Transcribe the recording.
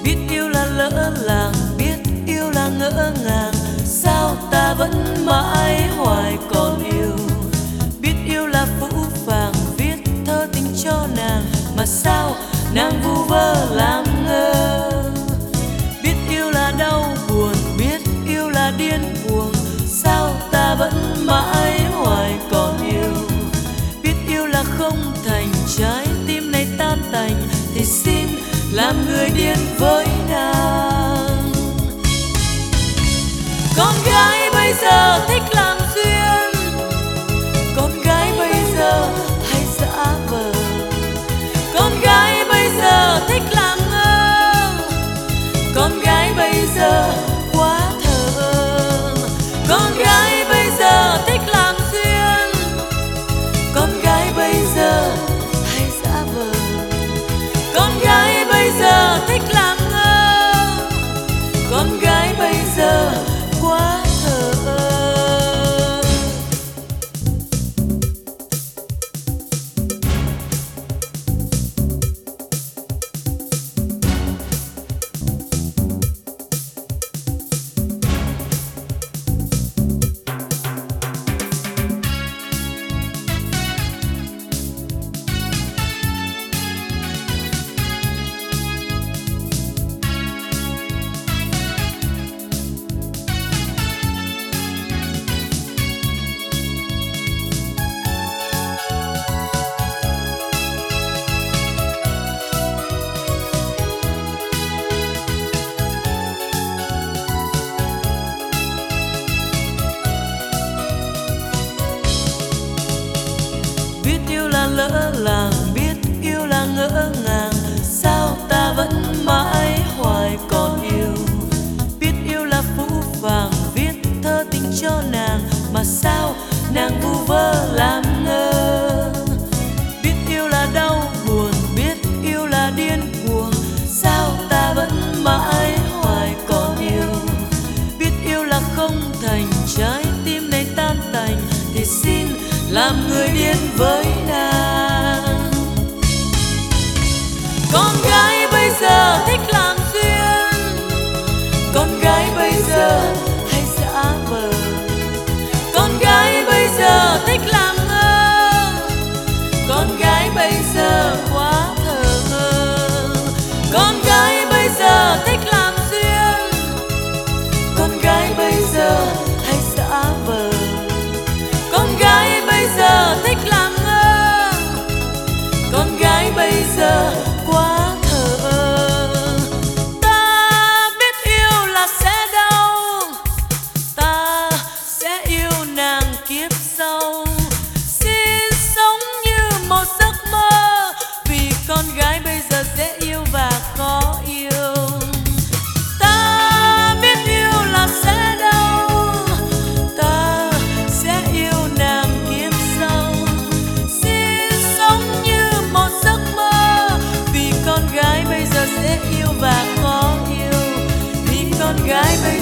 Biết yêu là lỡ làng, biết yêu là ngỡ ngàng, sao ta vẫn mãi hoài còn yêu. Biết yêu là phũ phàng, viết thơ tình cho nàng, mà sao nàng vu vơ làm ngơ. Biết yêu là đau buồn, biết yêu là điên cuồng, sao ta vẫn mãi hoài còn yêu. Biết yêu là không thành, trái tim này tan tành, thì xin làm người điên với nàng. Con gái bây giờ thích làm duyên, con gái bây giờ hay giả vờ. Con gái bây giờ thích làm ngơ, con gái bây giờ quá thờ. Con gái bây giờ thích làm duyên, con gái bây giờ hay giả vờ. Con gái bây giờ thích làm ngơ, con gái bây giờ quá thờ. Biết yêu là lỡ làng, biết yêu là ngỡ ngàng, sao ta vẫn mãi hoài còn yêu. Biết yêu là phũ phàng, viết thơ tình cho nàng, mà sao nàng vu vơ làm ngơ. Biết yêu là đau buồn, biết yêu là điên cuồng, sao ta vẫn mãi hoài còn yêu. Biết yêu là không thành, trái tim này tan tành, thì xin làm người điên với nàng. Con gái bây giờ thích làm duyên, con gái bây giờ hay giả vờ. Con gái bây giờ thích làm ngơ, con gái bây giờ quá thờ. Con gái bây giờ thích làm duyên, con gái bây giờ hay giả vờ. Con gái bây giờ thích làm ngơ, con gái bây giờ quá thờ. Ta biết yêu là sẽ đau, ta sẽ yêu nàng kiếp sau. Xin sống như một giấc mơ, vì con gái bây giờ dễ yêu và khó yêu. Ta biết yêu là sẽ đau, ta sẽ yêu nàng kiếp sau. Xin sống như một giấc mơ, vì con gái bây giờ dễ yêu và khó yêu. Vì con gái bây